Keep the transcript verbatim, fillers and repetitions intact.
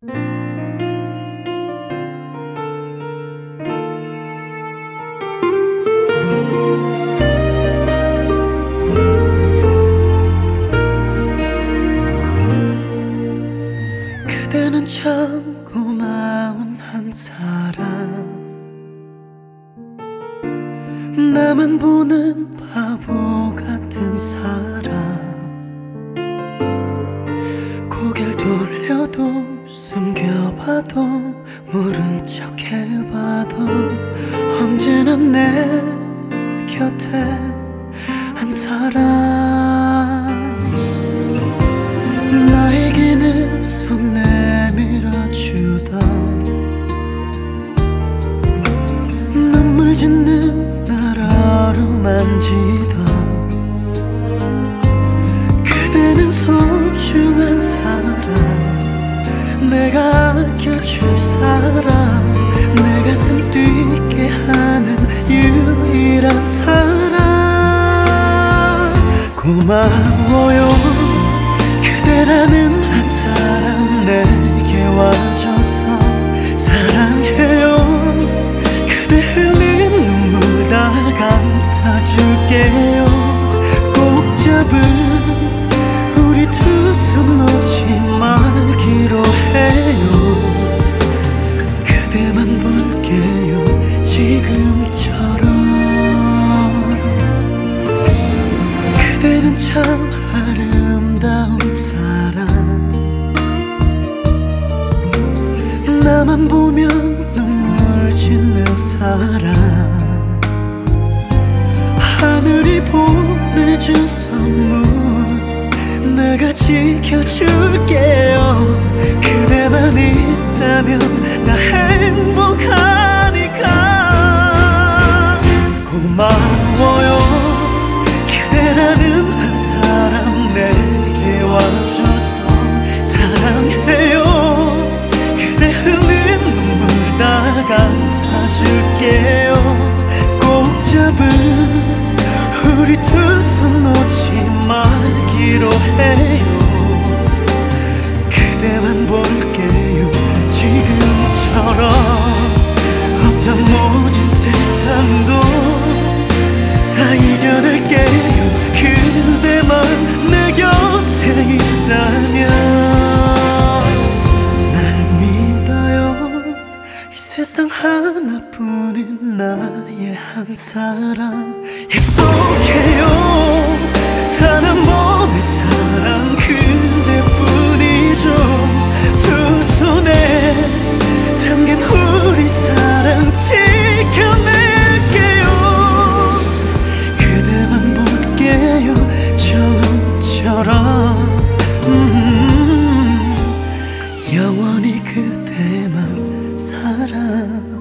그대는 참 고마운 한 사람, 나만 보는 바보 같은 사람. 고개를 돌려도 숨겨봐도 모른 척 해봐도 언제나 내 곁에 한 사람. 나에게는 손 내밀어주던, 눈물 짓는 날 어루만지던, 그대는 소중한 사람, 내가 아껴줄 사람, 내 가슴 뛰게 하는 유일한 사람. 고마워요 그대라는 한 사람 내게 와줘서. 사랑해요 그대 흘린 눈물 다 감싸줄게요. 꼭 잡은 우리 두 손 놓지 말기로 해요. 그대만 볼게요 지금처럼. 그대는 참 아름다운 사람, 나만 보면 눈물 짓는 사람. 하늘이 보내준 선물 내가 지켜줄게요. 그대만 있다면 나 행복하니까. 고마워요 그대라는 한 사람 내게 와줘서. 사랑해요 그대 흘린 눈물 다 감싸줄게요. 꼭 잡은 우리 두 손 놓지 말기로 해요. 그대만 볼게요 지금처럼. 어떤 모진 세상도 다 이겨낼게요 그대만 내 곁에 있다면. 날 믿어요 이 세상 하나뿐인 나의 한 사람. 약속해요 단 한 번의 사랑 그대뿐이죠. 두 손에 담긴 우리 사랑 지켜낼게요. 그대만 볼게요 처음처럼. 음, 영원히 그대만 사랑.